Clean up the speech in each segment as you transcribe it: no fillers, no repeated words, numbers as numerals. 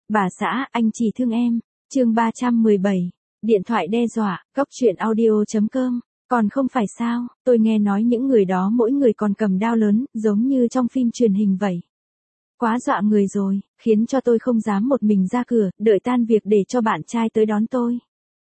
Bà xã, anh chỉ thương em. Chương 317. Điện thoại đe dọa, Góc truyện audio.com. Còn không phải sao, tôi nghe nói những người đó mỗi người còn cầm đao lớn, giống như trong phim truyền hình vậy. Quá dọa người rồi, khiến cho tôi không dám một mình ra cửa, đợi tan việc để cho bạn trai tới đón tôi.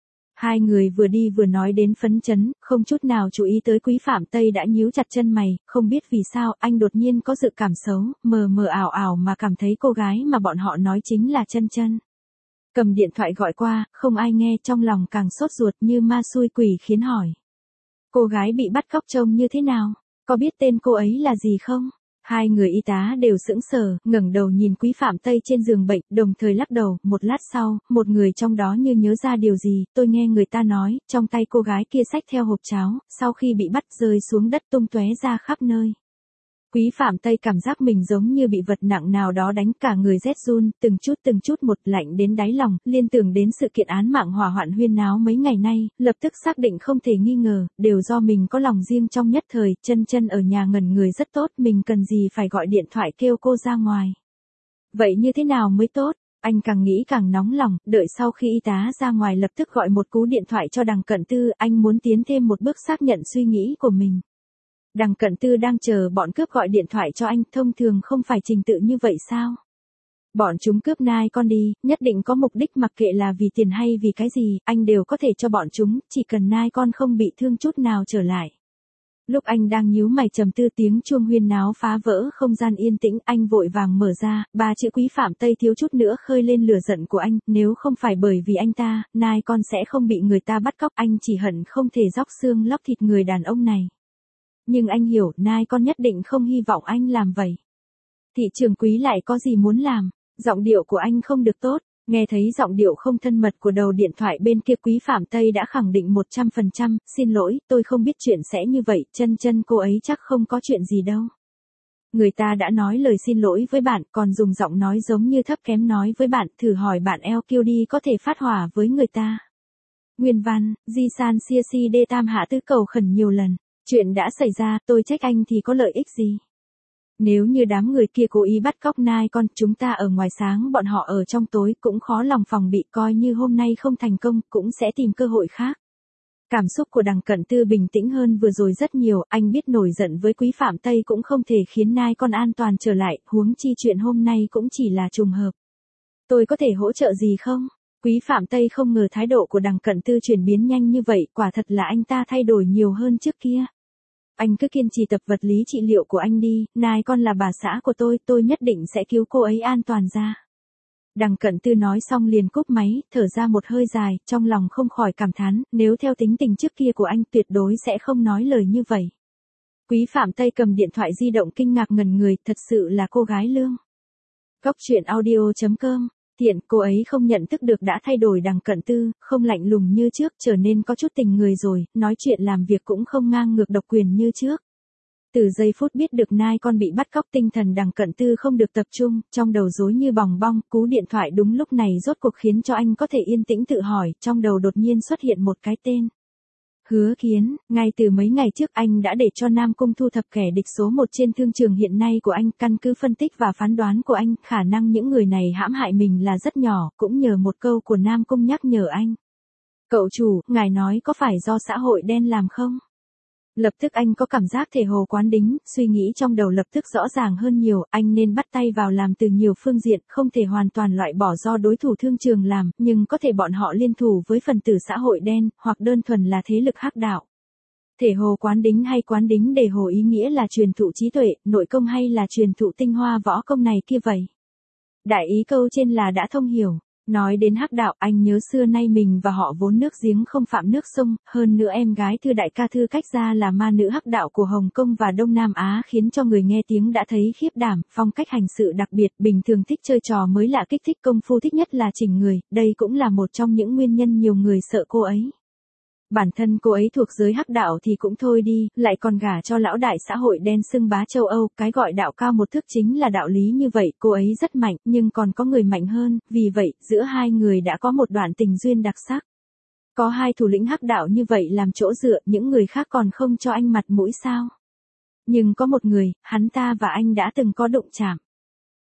Hai người vừa đi vừa nói đến phấn chấn, không chút nào chú ý tới Quý Phạm Tây đã nhíu chặt chân mày, không biết vì sao anh đột nhiên có dự cảm xấu, mờ mờ ảo ảo mà cảm thấy cô gái mà bọn họ nói chính là Chân Chân. Cầm điện thoại gọi qua, không ai nghe, trong lòng càng sốt ruột như ma xui quỷ khiến hỏi. Cô gái bị bắt cóc trông như thế nào? Có biết tên cô ấy là gì không? Hai người y tá đều sững sờ, ngẩng đầu nhìn Quý Phạm Tây trên giường bệnh, đồng thời lắc đầu. Một lát sau, một người trong đó như nhớ ra điều gì, tôi nghe người ta nói, trong tay cô gái kia xách theo hộp cháo, sau khi bị bắt rơi xuống đất tung tóe ra khắp nơi. Quý Phạm Tây cảm giác mình giống như bị vật nặng nào đó đánh, cả người rét run, từng chút một, lạnh đến đáy lòng, liên tưởng đến sự kiện án mạng hỏa hoạn huyên náo mấy ngày nay, lập tức xác định không thể nghi ngờ, đều do mình có lòng riêng trong nhất thời. Chân Chân ở nhà ngẩn người rất tốt, mình cần gì phải gọi điện thoại kêu cô ra ngoài. Vậy như thế nào mới tốt? Anh càng nghĩ càng nóng lòng, đợi sau khi y tá ra ngoài lập tức gọi một cú điện thoại cho Đằng Cận Tư, anh muốn tiến thêm một bước xác nhận suy nghĩ của mình. Đằng Cận Tư đang chờ bọn cướp gọi điện thoại cho anh, thông thường không phải trình tự như vậy sao? Bọn chúng cướp nai con đi, nhất định có mục đích, mặc kệ là vì tiền hay vì cái gì, anh đều có thể cho bọn chúng, chỉ cần nai con không bị thương chút nào trở lại. Lúc anh đang nhíu mày trầm tư, tiếng chuông huyên náo phá vỡ không gian yên tĩnh, anh vội vàng mở ra, ba chữ Quý Phạm Tây thiếu chút nữa khơi lên lửa giận của anh, nếu không phải bởi vì anh ta, nai con sẽ không bị người ta bắt cóc, anh chỉ hận không thể róc xương lóc thịt người đàn ông này. Nhưng anh hiểu, nai con nhất định không hy vọng anh làm vậy. Thị trường Quý lại có gì muốn làm? Giọng điệu của anh không được tốt. Nghe thấy giọng điệu không thân mật của đầu điện thoại bên kia, Quý Phạm Tây đã khẳng định 100%, xin lỗi, tôi không biết chuyện sẽ như vậy, Chân Chân cô ấy chắc không có chuyện gì đâu. Người ta đã nói lời xin lỗi với bạn, còn dùng giọng nói giống như thấp kém nói với bạn, thử hỏi bạn LQ đi có thể phát hỏa với người ta. Nguyên văn, Di San Sia Si Đê Tam Hạ Tứ cầu khẩn nhiều lần. Chuyện đã xảy ra, tôi trách anh thì có lợi ích gì? Nếu như đám người kia cố ý bắt cóc nai con, chúng ta ở ngoài sáng, bọn họ ở trong tối, cũng khó lòng phòng bị, coi như hôm nay không thành công, cũng sẽ tìm cơ hội khác. Cảm xúc của Đằng Cận Tư bình tĩnh hơn vừa rồi rất nhiều, anh biết nổi giận với Quý Phạm Tây cũng không thể khiến nai con an toàn trở lại, huống chi chuyện hôm nay cũng chỉ là trùng hợp. Tôi có thể hỗ trợ gì không? Quý Phạm Tây không ngờ thái độ của Đằng Cận Tư chuyển biến nhanh như vậy, quả thật là anh ta thay đổi nhiều hơn trước kia. Anh cứ kiên trì tập vật lý trị liệu của anh đi, nai con là bà xã của tôi nhất định sẽ cứu cô ấy an toàn ra. Đằng Cận Tư nói xong liền cúp máy, thở ra một hơi dài, trong lòng không khỏi cảm thán, nếu theo tính tình trước kia của anh tuyệt đối sẽ không nói lời như vậy. Quý Phạm Tây cầm điện thoại di động kinh ngạc ngẩn người, thật sự là cô gái Lương. Góc truyện audio.com. Tiện, cô ấy không nhận thức được đã thay đổi. Đằng Cận Tư, không lạnh lùng như trước, trở nên có chút tình người rồi, nói chuyện làm việc cũng không ngang ngược độc quyền như trước. Từ giây phút biết được nai con bị bắt cóc, tinh thần Đằng Cận Tư không được tập trung, trong đầu rối như bòng bong, cú điện thoại đúng lúc này rốt cuộc khiến cho anh có thể yên tĩnh tự hỏi, trong đầu đột nhiên xuất hiện một cái tên. Hứa Kiến, ngay từ mấy ngày trước anh đã để cho Nam Cung thu thập kẻ địch số 1 trên thương trường hiện nay của anh, căn cứ phân tích và phán đoán của anh, khả năng những người này hãm hại mình là rất nhỏ, cũng nhờ một câu của Nam Cung nhắc nhở anh. Cậu chủ, ngài nói có phải do xã hội đen làm không? Lập tức anh có cảm giác thể hồ quán đính, suy nghĩ trong đầu lập tức rõ ràng hơn nhiều, anh nên bắt tay vào làm từ nhiều phương diện, không thể hoàn toàn loại bỏ do đối thủ thương trường làm, nhưng có thể bọn họ liên thủ với phần tử xã hội đen, hoặc đơn thuần là thế lực hắc đạo. Thể hồ quán đính hay quán đính để hồ ý nghĩa là truyền thụ trí tuệ, nội công hay là truyền thụ tinh hoa võ công này kia vậy. Đại ý câu trên là đã thông hiểu. Nói đến hắc đạo, anh nhớ xưa nay mình và họ vốn nước giếng không phạm nước sông, hơn nữa em gái Thư đại ca Thư Cách Gia là ma nữ hắc đạo của Hồng Kông và Đông Nam Á, khiến cho người nghe tiếng đã thấy khiếp đảm, phong cách hành sự đặc biệt, bình thường thích chơi trò mới lạ, kích thích công phu, thích nhất là chỉnh người, đây cũng là một trong những nguyên nhân nhiều người sợ cô ấy. Bản thân cô ấy thuộc giới hắc đạo thì cũng thôi đi, lại còn gả cho lão đại xã hội đen xưng bá châu Âu, cái gọi đạo cao một thước chính là đạo lý như vậy, cô ấy rất mạnh, nhưng còn có người mạnh hơn, vì vậy, giữa hai người đã có một đoạn tình duyên đặc sắc. Có hai thủ lĩnh hắc đạo như vậy làm chỗ dựa, những người khác còn không cho anh mặt mũi sao? Nhưng có một người, hắn ta và anh đã từng có đụng chạm.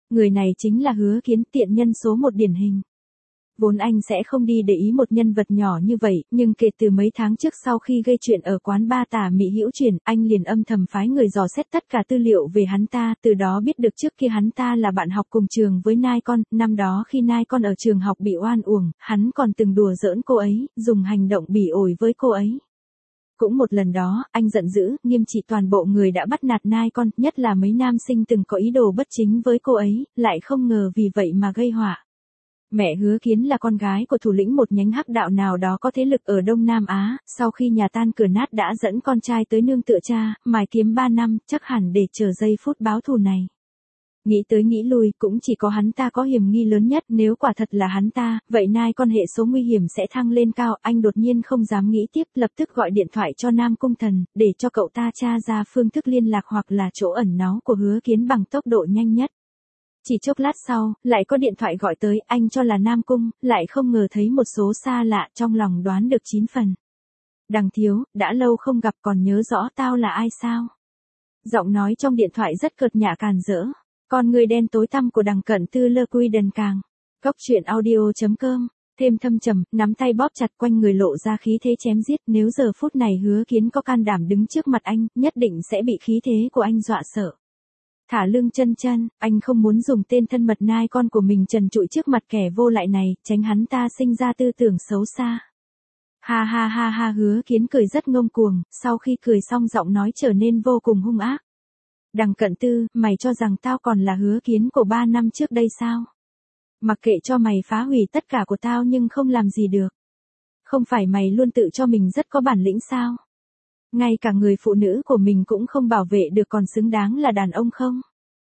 Người này chính là Hứa Kiến, tiện nhân số một điển hình. Vốn anh sẽ không đi để ý một nhân vật nhỏ như vậy, nhưng kể từ mấy tháng trước sau khi gây chuyện ở quán ba Tả Mỹ Hữu Truyền, anh liền âm thầm phái người dò xét tất cả tư liệu về hắn ta, từ đó biết được trước kia hắn ta là bạn học cùng trường với Nai Con, năm đó khi Nai Con ở trường học bị oan uổng, hắn còn từng đùa giỡn cô ấy, dùng hành động bỉ ổi với cô ấy. Cũng một lần đó, anh giận dữ, nghiêm trị toàn bộ người đã bắt nạt Nai Con, nhất là mấy nam sinh từng có ý đồ bất chính với cô ấy, lại không ngờ vì vậy mà gây họa. Mẹ Hứa Kiến là con gái của thủ lĩnh một nhánh hắc đạo nào đó có thế lực ở Đông Nam Á, sau khi nhà tan cửa nát đã dẫn con trai tới nương tựa cha, mài kiếm 3 năm, chắc hẳn để chờ giây phút báo thù này. Nghĩ tới nghĩ lui, cũng chỉ có hắn ta có hiểm nghi lớn nhất, nếu quả thật là hắn ta, vậy Nai Con hệ số nguy hiểm sẽ thăng lên cao, anh đột nhiên không dám nghĩ tiếp, lập tức gọi điện thoại cho Nam Cung Thần, để cho cậu ta tra ra phương thức liên lạc hoặc là chỗ ẩn náu của Hứa Kiến bằng tốc độ nhanh nhất. Chỉ chốc lát sau, lại có điện thoại gọi tới, anh cho là Nam Cung, lại không ngờ thấy một số xa lạ, trong lòng đoán được 9 phần. Đằng thiếu, đã lâu không gặp, còn nhớ rõ tao là ai sao? Giọng nói trong điện thoại rất cợt nhả càn rỡ. Con người đen tối tăm của Đằng Cận Tư lơ quy đần càng. Cốc truyện audio.com. Thêm thâm trầm, nắm tay bóp chặt quanh người lộ ra khí thế chém giết, nếu giờ phút này Hứa Kiến có can đảm đứng trước mặt anh, nhất định sẽ bị khí thế của anh dọa sợ. Thả lưng chân chân, anh không muốn dùng tên thân mật Nai Con của mình trần trụi trước mặt kẻ vô lại này, tránh hắn ta sinh ra tư tưởng xấu xa. Ha ha ha ha, Hứa Kiến cười rất ngông cuồng, sau khi cười xong giọng nói trở nên vô cùng hung ác. Đằng Cận Tư, mày cho rằng tao còn là Hứa Kiến của 3 năm trước đây sao? Mặc kệ cho mày phá hủy tất cả của tao nhưng không làm gì được. Không phải mày luôn tự cho mình rất có bản lĩnh sao? Ngay cả người phụ nữ của mình cũng không bảo vệ được còn xứng đáng là đàn ông không?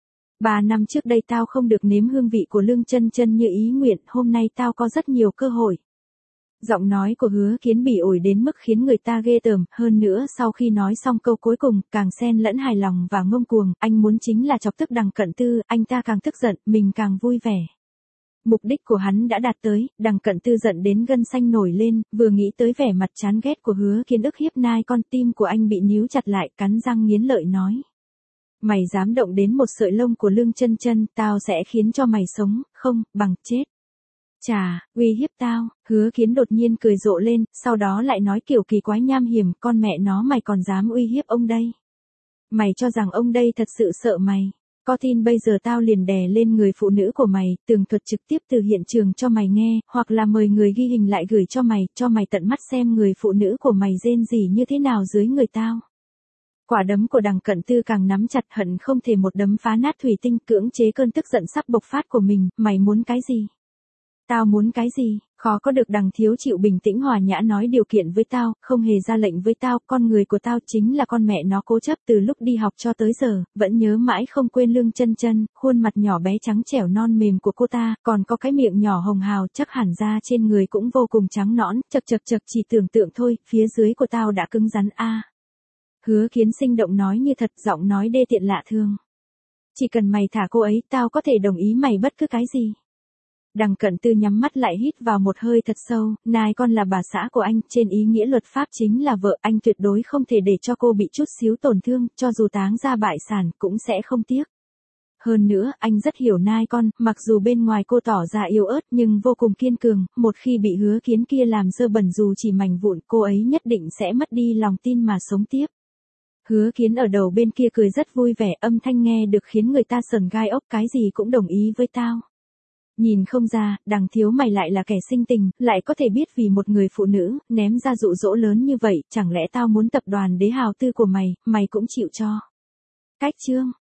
3 năm trước đây tao không được nếm hương vị của Lương Chân Chân như ý nguyện, hôm nay tao có rất nhiều cơ hội. Giọng nói của Hứa Kiến bỉ ổi đến mức khiến người ta ghê tởm, hơn nữa sau khi nói xong câu cuối cùng, càng xen lẫn hài lòng và ngông cuồng, anh muốn chính là chọc tức Đằng Cận Tư, anh ta càng tức giận, mình càng vui vẻ. Mục đích của hắn đã đạt tới, Đằng Cận Tư giận đến gân xanh nổi lên, vừa nghĩ tới vẻ mặt chán ghét của Hứa Kiến ức hiếp Nai Con, tim của anh bị níu chặt lại, cắn răng nghiến lợi nói. Mày dám động đến một sợi lông của Lương Chân Chân, tao sẽ khiến cho mày sống, không, bằng chết. Chà, uy hiếp tao, Hứa Kiến đột nhiên cười rộ lên, sau đó lại nói kiểu kỳ quái nham hiểm, con mẹ nó mày còn dám uy hiếp ông đây. Mày cho rằng ông đây thật sự sợ mày. Có tin bây giờ tao liền đè lên người phụ nữ của mày, tường thuật trực tiếp từ hiện trường cho mày nghe, hoặc là mời người ghi hình lại gửi cho mày tận mắt xem người phụ nữ của mày rên rỉ như thế nào dưới người tao. Quả đấm của Đằng Cận Tư càng nắm chặt, hận không thể một đấm phá nát thủy tinh, cưỡng chế cơn tức giận sắp bộc phát của mình, mày muốn cái gì? Tao muốn cái gì? Khó có được Đằng thiếu chịu bình tĩnh hòa nhã nói điều kiện với tao, không hề ra lệnh với tao, con người của tao chính là con mẹ nó cố chấp từ lúc đi học cho tới giờ, vẫn nhớ mãi không quên Lương Chân Chân, khuôn mặt nhỏ bé trắng trẻo non mềm của cô ta, còn có cái miệng nhỏ hồng hào, chắc hẳn da trên người cũng vô cùng trắng nõn, chật chỉ tưởng tượng thôi, phía dưới của tao đã cứng rắn a. Hứa Kiến sinh động nói như thật, giọng nói đê tiện lạ thường. Chỉ cần mày thả cô ấy, tao có thể đồng ý mày bất cứ cái gì. Đằng Cận Tư nhắm mắt lại hít vào một hơi thật sâu, Nai Con là bà xã của anh, trên ý nghĩa luật pháp chính là vợ, anh tuyệt đối không thể để cho cô bị chút xíu tổn thương, cho dù táng ra bại sản, cũng sẽ không tiếc. Hơn nữa, anh rất hiểu Nai Con, mặc dù bên ngoài cô tỏ ra yếu ớt nhưng vô cùng kiên cường, một khi bị Hứa Kiến kia làm dơ bẩn dù chỉ mảnh vụn, cô ấy nhất định sẽ mất đi lòng tin mà sống tiếp. Hứa Kiến ở đầu bên kia cười rất vui vẻ, âm thanh nghe được khiến người ta sờn gai ốc, cái gì cũng đồng ý với tao. Nhìn không ra, Đằng thiếu mày lại là kẻ sinh tình, lại có thể biết vì một người phụ nữ, ném ra dụ dỗ lớn như vậy, chẳng lẽ tao muốn tập đoàn Đế Hào Tư của mày, mày cũng chịu cho. Cách chương.